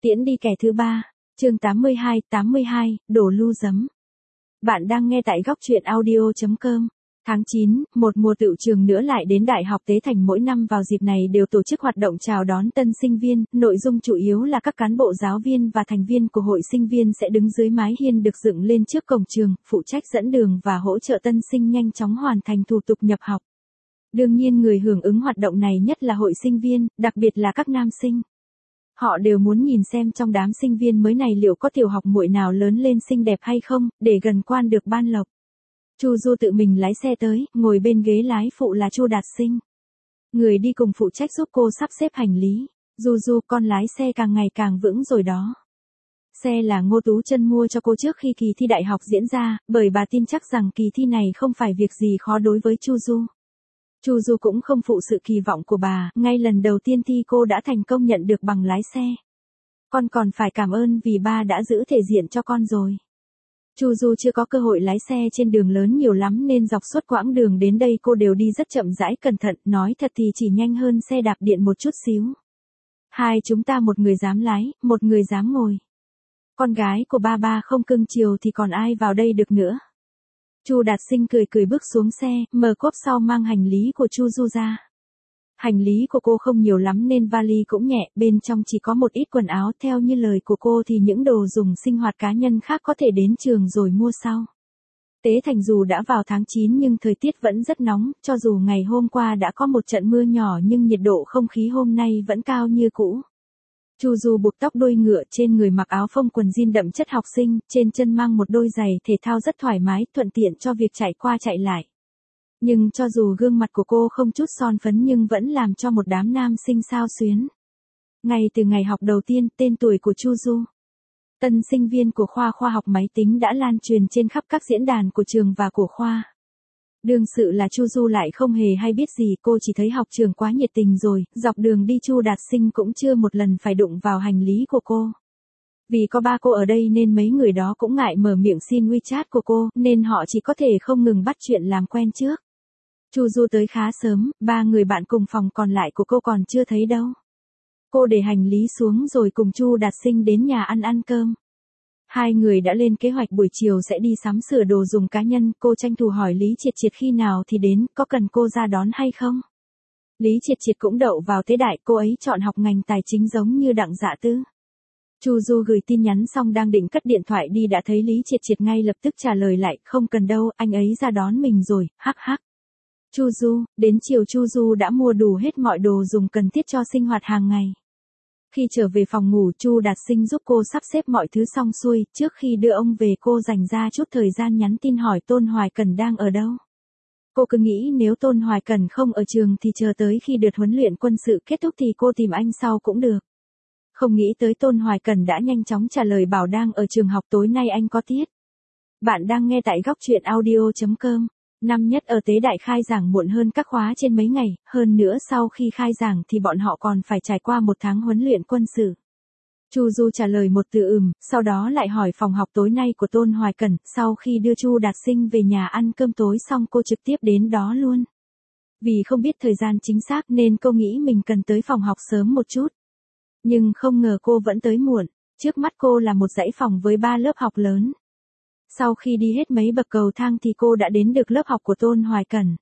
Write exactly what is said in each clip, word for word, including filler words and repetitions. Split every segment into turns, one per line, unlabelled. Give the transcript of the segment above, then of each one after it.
Tiễn đi kẻ thứ ba. Chương tám mươi hai, tám mươi hai, đổ lưu giấm. Bạn đang nghe tại góc truyện audio chấm com. Tháng chín, một mùa tựu trường nữa lại đến Đại học Tế Thành, mỗi năm vào dịp này đều tổ chức hoạt động chào đón tân sinh viên, nội dung chủ yếu là các cán bộ giáo viên và thành viên của hội sinh viên sẽ đứng dưới mái hiên được dựng lên trước cổng trường, phụ trách dẫn đường và hỗ trợ tân sinh nhanh chóng hoàn thành thủ tục nhập học. Đương nhiên người hưởng ứng hoạt động này nhất là hội sinh viên, đặc biệt là các nam sinh. Họ đều muốn nhìn xem trong đám sinh viên mới này liệu có tiểu học muội nào lớn lên xinh đẹp hay không, để gần quan được ban lộc. Chu Du tự mình lái xe tới, ngồi bên ghế lái phụ là Chu Đạt Sinh. Người đi cùng phụ trách giúp cô sắp xếp hành lý. Du Du, con lái xe càng ngày càng vững rồi đó. Xe là Ngô Tú Chân mua cho cô trước khi kỳ thi đại học diễn ra, bởi bà tin chắc rằng kỳ thi này không phải việc gì khó đối với Chu Du. Chu Du cũng không phụ sự kỳ vọng của bà, ngay lần đầu tiên thi cô đã thành công nhận được bằng lái xe. Con còn phải cảm ơn vì ba đã giữ thể diện cho con rồi. Chu Du chưa có cơ hội lái xe trên đường lớn nhiều lắm nên dọc suốt quãng đường đến đây cô đều đi rất chậm rãi cẩn thận, nói thật thì chỉ nhanh hơn xe đạp điện một chút xíu. Hai chúng ta một người dám lái, một người dám ngồi. Con gái của ba ba không cưng chiều thì còn ai vào đây được nữa. Chu Đạt Sinh cười cười bước xuống xe, mở cốp sau mang hành lý của Chu Du ra. Hành lý của cô không nhiều lắm nên vali cũng nhẹ, bên trong chỉ có một ít quần áo, theo như lời của cô thì những đồ dùng sinh hoạt cá nhân khác có thể đến trường rồi mua sau. Tế Thành dù đã vào tháng chín nhưng thời tiết vẫn rất nóng, cho dù ngày hôm qua đã có một trận mưa nhỏ nhưng nhiệt độ không khí hôm nay vẫn cao như cũ. Chu Du buộc tóc đuôi ngựa, trên người mặc áo phông quần jean đậm chất học sinh, trên chân mang một đôi giày thể thao rất thoải mái, thuận tiện cho việc chạy qua chạy lại. Nhưng cho dù gương mặt của cô không chút son phấn nhưng vẫn làm cho một đám nam sinh xao xuyến. Ngay từ ngày học đầu tiên, tên tuổi của Chu Du, tân sinh viên của khoa khoa học máy tính đã lan truyền trên khắp các diễn đàn của trường và của khoa. Đương sự là Chu Du lại không hề hay biết gì, cô chỉ thấy học trường quá nhiệt tình rồi, dọc đường đi Chu Đạt Sinh cũng chưa một lần phải đụng vào hành lý của cô. Vì có ba cô ở đây nên mấy người đó cũng ngại mở miệng xin WeChat của cô, nên họ chỉ có thể không ngừng bắt chuyện làm quen trước. Chu Du tới khá sớm, ba người bạn cùng phòng còn lại của cô còn chưa thấy đâu. Cô để hành lý xuống rồi cùng Chu Đạt Sinh đến nhà ăn ăn cơm. Hai người đã lên kế hoạch buổi chiều sẽ đi sắm sửa đồ dùng cá nhân, cô tranh thủ hỏi Lý Triệt Triệt khi nào thì đến, có cần cô ra đón hay không? Lý Triệt Triệt cũng đậu vào Tế Đại, cô ấy chọn học ngành tài chính giống như Đặng Dạ Tư. Chu Du gửi tin nhắn xong đang định cất điện thoại đi đã thấy Lý Triệt Triệt ngay lập tức trả lời lại, không cần đâu, anh ấy ra đón mình rồi, hắc hắc. Chu Du, đến chiều Chu Du đã mua đủ hết mọi đồ dùng cần thiết cho sinh hoạt hàng ngày. Khi trở về phòng ngủ, Chu Đạt Sinh giúp cô sắp xếp mọi thứ xong xuôi, trước khi đưa ông về cô dành ra chút thời gian nhắn tin hỏi Tôn Hoài Cẩn đang ở đâu. Cô cứ nghĩ nếu Tôn Hoài Cẩn không ở trường thì chờ tới khi đợt huấn luyện quân sự kết thúc thì cô tìm anh sau cũng được. Không nghĩ tới Tôn Hoài Cẩn đã nhanh chóng trả lời bảo đang ở trường học, tối nay anh có tiết. Bạn đang nghe tại góc truyện audio chấm com. Năm nhất ở Tế Đại khai giảng muộn hơn các khóa trên mấy ngày, hơn nữa sau khi khai giảng thì bọn họ còn phải trải qua một tháng huấn luyện quân sự. Chu Du trả lời một từ ừm, sau đó lại hỏi phòng học tối nay của Tôn Hoài Cẩn, sau khi đưa Chu Đạt Sinh về nhà ăn cơm tối xong cô trực tiếp đến đó luôn. Vì không biết thời gian chính xác nên cô nghĩ mình cần tới phòng học sớm một chút. Nhưng không ngờ cô vẫn tới muộn, trước mắt cô là một dãy phòng với ba lớp học lớn. Sau khi đi hết mấy bậc cầu thang thì cô đã đến được lớp học của Tôn Hoài Cẩn.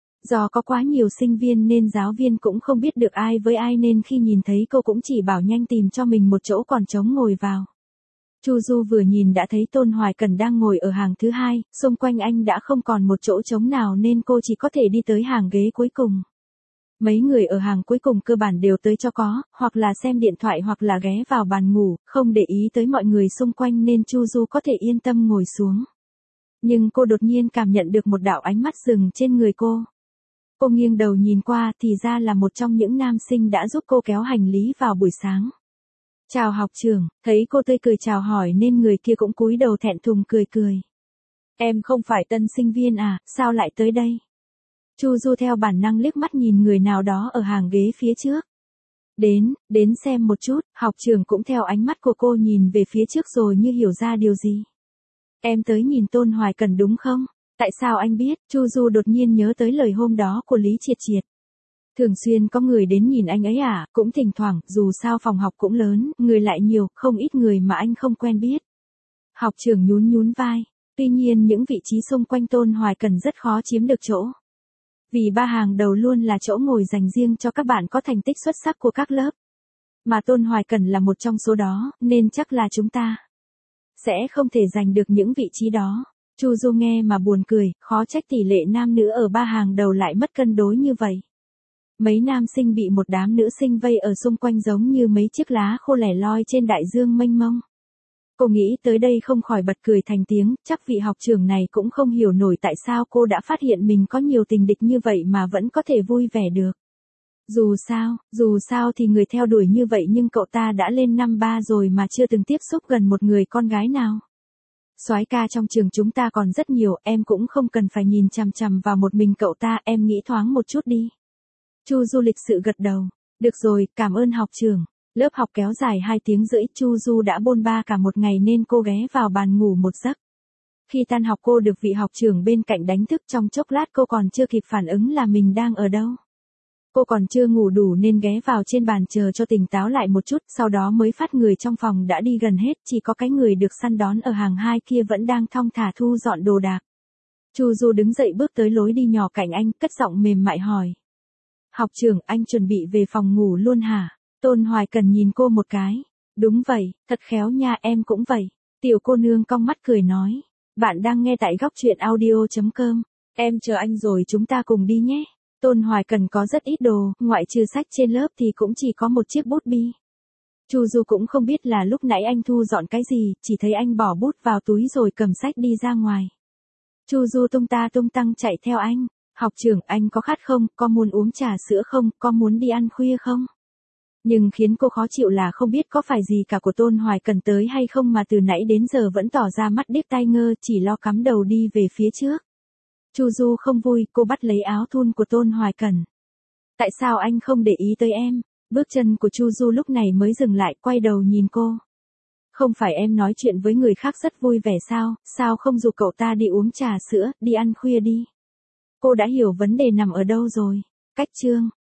Do có quá nhiều sinh viên nên giáo viên cũng không biết được ai với ai nên khi nhìn thấy cô cũng chỉ bảo nhanh tìm cho mình một chỗ còn trống ngồi vào. Chu Du vừa nhìn đã thấy Tôn Hoài Cẩn đang ngồi ở hàng thứ hai, xung quanh anh đã không còn một chỗ trống nào nên cô chỉ có thể đi tới hàng ghế cuối cùng. Mấy người ở hàng cuối cùng cơ bản đều tới cho có, hoặc là xem điện thoại hoặc là ghé vào bàn ngủ, không để ý tới mọi người xung quanh nên Chu Du có thể yên tâm ngồi xuống. Nhưng cô đột nhiên cảm nhận được một đạo ánh mắt dừng trên người cô. Cô nghiêng đầu nhìn qua thì ra là một trong những nam sinh đã giúp cô kéo hành lý vào buổi sáng. Chào học trưởng, thấy cô tươi cười chào hỏi nên người kia cũng cúi đầu thẹn thùng cười cười. Em không phải tân sinh viên à, sao lại tới đây? Chu Du theo bản năng liếc mắt nhìn người nào đó ở hàng ghế phía trước. Đến, đến xem một chút, học trưởng cũng theo ánh mắt của cô nhìn về phía trước rồi như hiểu ra điều gì. Em tới nhìn Tôn Hoài Cẩn đúng không? Tại sao anh biết? Chu Du đột nhiên nhớ tới lời hôm đó của Lý Triệt Triệt. Thường xuyên có người đến nhìn anh ấy à, cũng thỉnh thoảng, dù sao phòng học cũng lớn, người lại nhiều, không ít người mà anh không quen biết. Học trưởng nhún nhún vai. Tuy nhiên những vị trí xung quanh Tôn Hoài Cần rất khó chiếm được chỗ. Vì ba hàng đầu luôn là chỗ ngồi dành riêng cho các bạn có thành tích xuất sắc của các lớp. Mà Tôn Hoài Cần là một trong số đó, nên chắc là chúng ta sẽ không thể giành được những vị trí đó. Chu Du nghe mà buồn cười, khó trách tỷ lệ nam nữ ở ba hàng đầu lại mất cân đối như vậy. Mấy nam sinh bị một đám nữ sinh vây ở xung quanh giống như mấy chiếc lá khô lẻ loi trên đại dương mênh mông. Cô nghĩ tới đây không khỏi bật cười thành tiếng, chắc vị học trưởng này cũng không hiểu nổi tại sao cô đã phát hiện mình có nhiều tình địch như vậy mà vẫn có thể vui vẻ được. Dù sao, dù sao thì người theo đuổi như vậy nhưng cậu ta đã lên năm ba rồi mà chưa từng tiếp xúc gần một người con gái nào. Soái ca trong trường chúng ta còn rất nhiều, em cũng không cần phải nhìn chằm chằm vào một mình cậu ta, em nghĩ thoáng một chút đi. Chu Du lịch sự gật đầu. Được rồi, cảm ơn học trưởng. Lớp học kéo dài hai tiếng rưỡi, Chu Du đã bôn ba cả một ngày nên cô ghé vào bàn ngủ một giấc. Khi tan học cô được vị học trưởng bên cạnh đánh thức, trong chốc lát cô còn chưa kịp phản ứng là mình đang ở đâu. Cô còn chưa ngủ đủ nên ghé vào trên bàn chờ cho tỉnh táo lại một chút, sau đó mới phát người trong phòng đã đi gần hết, chỉ có cái người được săn đón ở hàng hai kia vẫn đang thong thả thu dọn đồ đạc. Chu Du đứng dậy bước tới lối đi nhỏ cạnh anh, cất giọng mềm mại hỏi. Học trưởng, anh chuẩn bị về phòng ngủ luôn hả? Tôn Hoài Cần nhìn cô một cái. Đúng vậy, thật khéo nha, em cũng vậy. Tiểu cô nương cong mắt cười nói. Bạn đang nghe tại góc truyện audio chấm com. Em chờ anh rồi chúng ta cùng đi nhé. Tôn Hoài Cần có rất ít đồ, ngoại trừ sách trên lớp thì cũng chỉ có một chiếc bút bi. Chu Du cũng không biết là lúc nãy anh thu dọn cái gì, chỉ thấy anh bỏ bút vào túi rồi cầm sách đi ra ngoài. Chu Du tung ta tung tăng chạy theo anh. Học trưởng, anh có khát không, có muốn uống trà sữa không, có muốn đi ăn khuya không? Nhưng khiến cô khó chịu là không biết có phải gì cả của Tôn Hoài Cần tới hay không mà từ nãy đến giờ vẫn tỏ ra mắt điếc tai ngơ, chỉ lo cắm đầu đi về phía trước. Chu Du không vui, cô bắt lấy áo thun của Tôn Hoài Cần. Tại sao anh không để ý tới em? Bước chân của Chu Du lúc này mới dừng lại, quay đầu nhìn cô. Không phải em nói chuyện với người khác rất vui vẻ sao, sao không rủ cậu ta đi uống trà sữa, đi ăn khuya đi. Cô đã hiểu vấn đề nằm ở đâu rồi. Cách chương